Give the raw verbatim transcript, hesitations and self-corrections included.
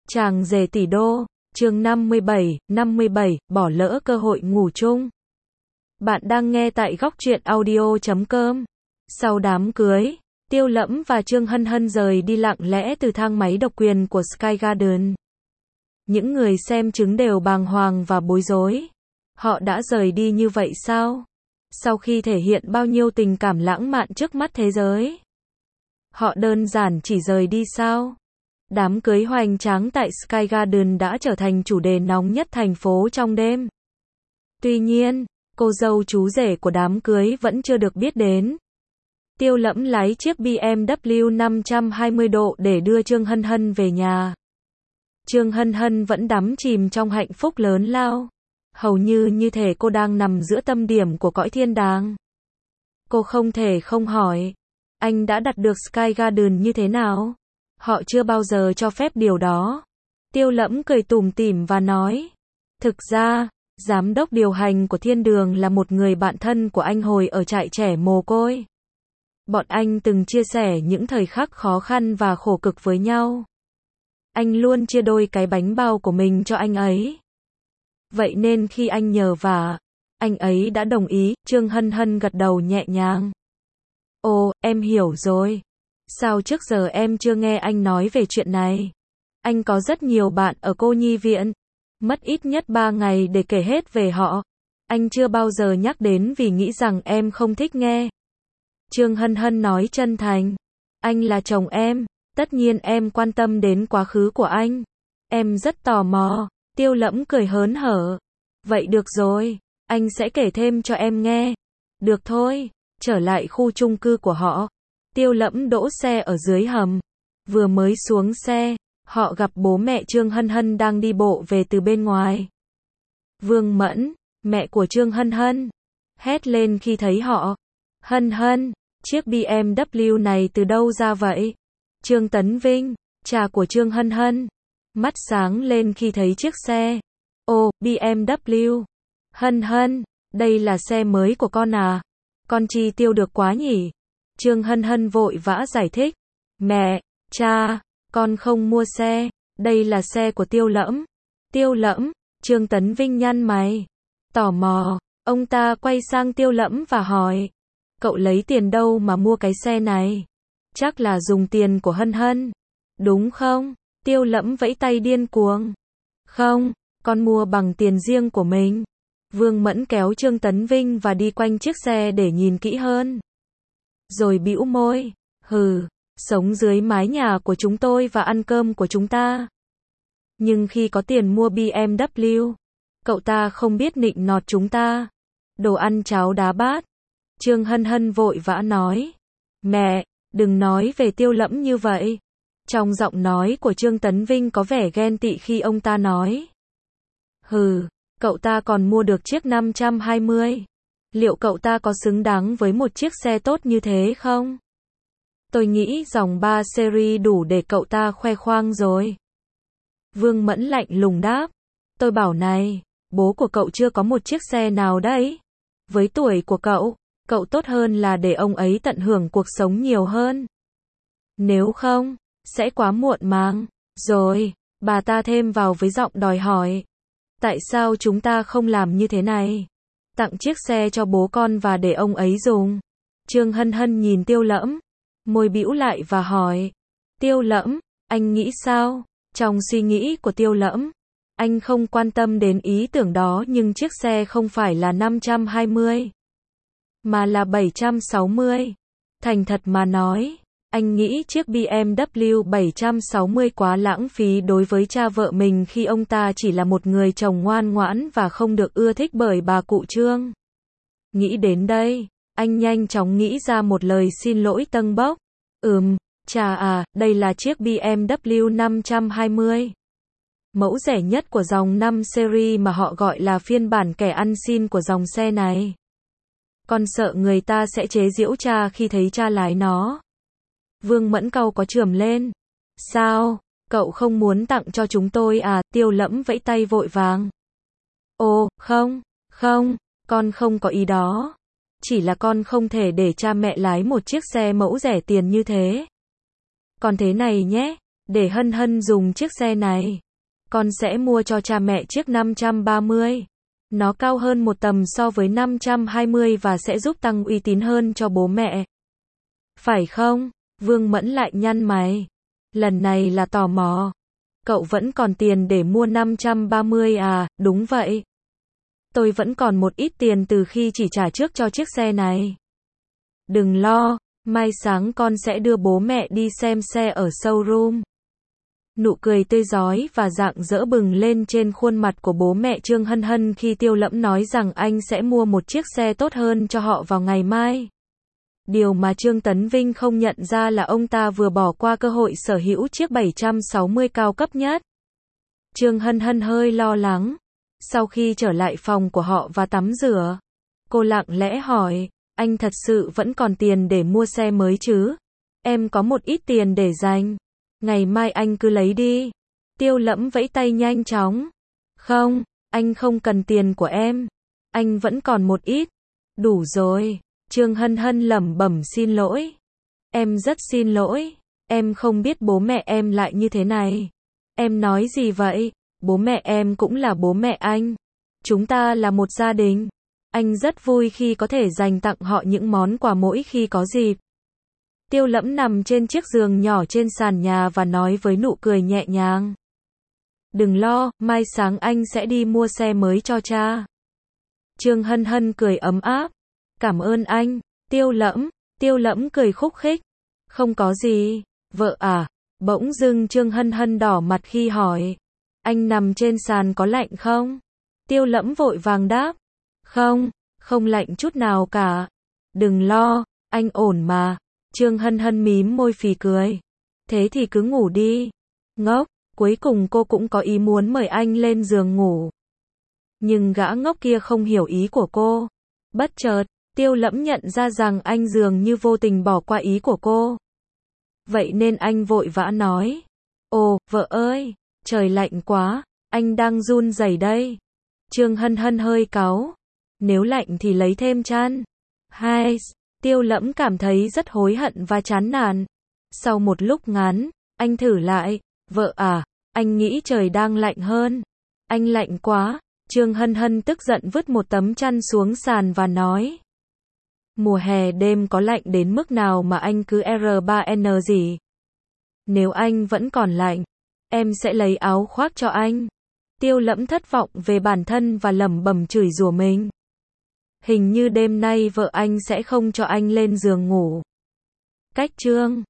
Chàng rể tỷ đô, chương năm mươi bảy, năm mươi bảy, bỏ lỡ cơ hội ngủ chung. Bạn đang nghe tại góc truyện audio chấm com. Sau đám cưới, Tiêu Lẫm và Trương Hân Hân rời đi lặng lẽ từ thang máy độc quyền của Sky Garden. Những người xem chứng đều bàng hoàng và bối rối. Họ đã rời đi như vậy sao? Sau khi thể hiện bao nhiêu tình cảm lãng mạn trước mắt thế giới, họ đơn giản chỉ rời đi sao? Đám cưới hoành tráng tại Sky Garden đã trở thành chủ đề nóng nhất thành phố trong đêm. Tuy nhiên, cô dâu chú rể của đám cưới vẫn chưa được biết đến. Tiêu Lẫm lái chiếc bê em vê năm trăm hai mươi độ để đưa Trương Hân Hân về nhà. Trương Hân Hân vẫn đắm chìm trong hạnh phúc lớn lao. Hầu như như thể cô đang nằm giữa tâm điểm của cõi thiên đàng. Cô không thể không hỏi, anh đã đặt được Sky Garden như thế nào? Họ chưa bao giờ cho phép điều đó. Tiêu Lẫm cười tủm tỉm và nói, thực ra, giám đốc điều hành của thiên đường là một người bạn thân của anh hồi ở trại trẻ mồ côi. Bọn anh từng chia sẻ những thời khắc khó khăn và khổ cực với nhau. Anh luôn chia đôi cái bánh bao của mình cho anh ấy. Vậy nên khi anh nhờ vả, anh ấy đã đồng ý. Trương Hân Hân gật đầu nhẹ nhàng. Ồ, em hiểu rồi. Sao trước giờ em chưa nghe anh nói về chuyện này? Anh có rất nhiều bạn ở cô nhi viện. Mất ít nhất ba ngày để kể hết về họ. Anh chưa bao giờ nhắc đến vì nghĩ rằng em không thích nghe. Trương Hân Hân nói chân thành. Anh là chồng em. Tất nhiên em quan tâm đến quá khứ của anh. Em rất tò mò. Tiêu Lẫm cười hớn hở. Vậy được rồi. Anh sẽ kể thêm cho em nghe. Được thôi. Trở lại khu chung cư của họ. Tiêu Lẫm đỗ xe ở dưới hầm. Vừa mới xuống xe, họ gặp bố mẹ Trương Hân Hân đang đi bộ về từ bên ngoài. Vương Mẫn, mẹ của Trương Hân Hân, hét lên khi thấy họ. Hân Hân, chiếc bê em vê này từ đâu ra vậy? Trương Tấn Vinh, cha của Trương Hân Hân, mắt sáng lên khi thấy chiếc xe. Ồ, bê em vê. Hân Hân, đây là xe mới của con à? Con chi tiêu được quá nhỉ? Trương Hân Hân vội vã giải thích. Mẹ, cha, con không mua xe, đây là xe của Tiêu Lẫm. Tiêu Lẫm, Trương Tấn Vinh nhăn mày. Tò mò, ông ta quay sang Tiêu Lẫm và hỏi. Cậu lấy tiền đâu mà mua cái xe này? Chắc là dùng tiền của Hân Hân, đúng không? Tiêu Lẫm vẫy tay điên cuồng. Không, con mua bằng tiền riêng của mình. Vương Mẫn kéo Trương Tấn Vinh và đi quanh chiếc xe để nhìn kỹ hơn. Rồi bĩu môi, hừ, sống dưới mái nhà của chúng tôi và ăn cơm của chúng ta. Nhưng khi có tiền mua bê em vê, cậu ta không biết nịnh nọt chúng ta. Đồ ăn cháo đá bát. Trương Hân Hân vội vã nói. Mẹ, đừng nói về Tiêu Lẫm như vậy. Trong giọng nói của Trương Tấn Vinh có vẻ ghen tị khi ông ta nói. Hừ, cậu ta còn mua được chiếc năm trăm hai mươi. Liệu cậu ta có xứng đáng với một chiếc xe tốt như thế không? Tôi nghĩ dòng ba series đủ để cậu ta khoe khoang rồi. Vương Mẫn lạnh lùng đáp. Tôi bảo này, bố của cậu chưa có một chiếc xe nào đấy. Với tuổi của cậu, cậu tốt hơn là để ông ấy tận hưởng cuộc sống nhiều hơn. Nếu không, sẽ quá muộn màng. Rồi, bà ta thêm vào với giọng đòi hỏi. Tại sao chúng ta không làm như thế này? Tặng chiếc xe cho bố con và để ông ấy dùng. Trương Hân Hân nhìn Tiêu Lẫm, môi bĩu lại và hỏi. Tiêu Lẫm, anh nghĩ sao? Trong suy nghĩ của Tiêu Lẫm, anh không quan tâm đến ý tưởng đó, nhưng chiếc xe không phải là năm trăm hai mươi, mà là bảy trăm sáu mươi. Thành thật mà nói, anh nghĩ chiếc bê em vê bảy trăm sáu mươi quá lãng phí đối với cha vợ mình khi ông ta chỉ là một người chồng ngoan ngoãn và không được ưa thích bởi bà cụ Trương. Nghĩ đến đây, anh nhanh chóng nghĩ ra một lời xin lỗi tâng bốc. Ừm, cha à, đây là chiếc bê em vê năm trăm hai mươi. Mẫu rẻ nhất của dòng năm series mà họ gọi là phiên bản kẻ ăn xin của dòng xe này. Con sợ người ta sẽ chế giễu cha khi thấy cha lái nó. Vương Mẫn cau có chườm lên. Sao, cậu không muốn tặng cho chúng tôi à? Tiêu Lẫm vẫy tay vội vàng. Ồ, không, không, con không có ý đó. Chỉ là con không thể để cha mẹ lái một chiếc xe mẫu rẻ tiền như thế. Còn thế này nhé, Để Hân Hân dùng chiếc xe này. Con sẽ mua cho cha mẹ chiếc năm trăm ba mươi. Nó cao hơn một tầm so với năm trăm hai mươi và sẽ giúp tăng uy tín hơn cho bố mẹ. Phải không? Vương Mẫn lại nhăn mày. Lần này là tò mò. Cậu vẫn còn tiền để mua năm trăm ba mươi à? Đúng vậy. Tôi vẫn còn một ít tiền từ khi chỉ trả trước cho chiếc xe này. Đừng lo, mai sáng con sẽ đưa bố mẹ đi xem xe ở showroom. Nụ cười tươi rói và rạng rỡ bừng lên trên khuôn mặt của bố mẹ Trương Hân Hân khi Tiêu Lẫm nói rằng anh sẽ mua một chiếc xe tốt hơn cho họ vào ngày mai. Điều mà Trương Tấn Vinh không nhận ra là ông ta vừa bỏ qua cơ hội sở hữu chiếc bảy trăm sáu mươi cao cấp nhất. Trương Hân Hân hơi lo lắng. Sau khi trở lại phòng của họ và tắm rửa, cô lặng lẽ hỏi, anh thật sự vẫn còn tiền để mua xe mới chứ? Em có một ít tiền để dành. Ngày mai anh cứ lấy đi. Tiêu Lẫm vẫy tay nhanh chóng. Không, anh không cần tiền của em. Anh vẫn còn một ít. Đủ rồi. Trương Hân Hân lẩm bẩm xin lỗi. Em rất xin lỗi. Em không biết bố mẹ em lại như thế này. Em nói gì vậy? Bố mẹ em cũng là bố mẹ anh. Chúng ta là một gia đình. Anh rất vui khi có thể dành tặng họ những món quà mỗi khi có dịp. Tiêu Lẫm nằm trên chiếc giường nhỏ trên sàn nhà và nói với nụ cười nhẹ nhàng. Đừng lo, mai sáng anh sẽ đi mua xe mới cho cha. Trương Hân Hân cười ấm áp. Cảm ơn anh, Tiêu Lẫm. Tiêu Lẫm cười khúc khích. Không có gì, vợ à. Bỗng dưng Trương Hân Hân đỏ mặt khi hỏi. Anh nằm trên sàn có lạnh không? Tiêu Lẫm vội vàng đáp. Không, không lạnh chút nào cả. Đừng lo, anh ổn mà. Trương Hân Hân mím môi phì cười. Thế thì cứ ngủ đi. Ngốc, cuối cùng cô cũng có ý muốn mời anh lên giường ngủ. Nhưng gã ngốc kia không hiểu ý của cô. Bất chợt, Tiêu Lẫm nhận ra rằng anh dường như vô tình bỏ qua ý của cô. Vậy nên anh vội vã nói. Ồ, vợ ơi, trời lạnh quá, anh đang run rẩy đây. Trương Hân Hân hơi cáu. Nếu lạnh thì lấy thêm chăn. Hai, Tiêu Lẫm cảm thấy rất hối hận và chán nản. Sau một lúc ngắn, anh thử lại. Vợ à, anh nghĩ trời đang lạnh hơn. Anh lạnh quá. Trương Hân Hân tức giận vứt một tấm chăn xuống sàn và nói. Mùa hè đêm có lạnh đến mức nào mà anh cứ R ba N gì? Nếu anh vẫn còn lạnh, em sẽ lấy áo khoác cho anh. Tiêu Lẫm thất vọng về bản thân và lẩm bẩm chửi rủa mình. Hình như đêm nay vợ anh sẽ không cho anh lên giường ngủ. Cách chương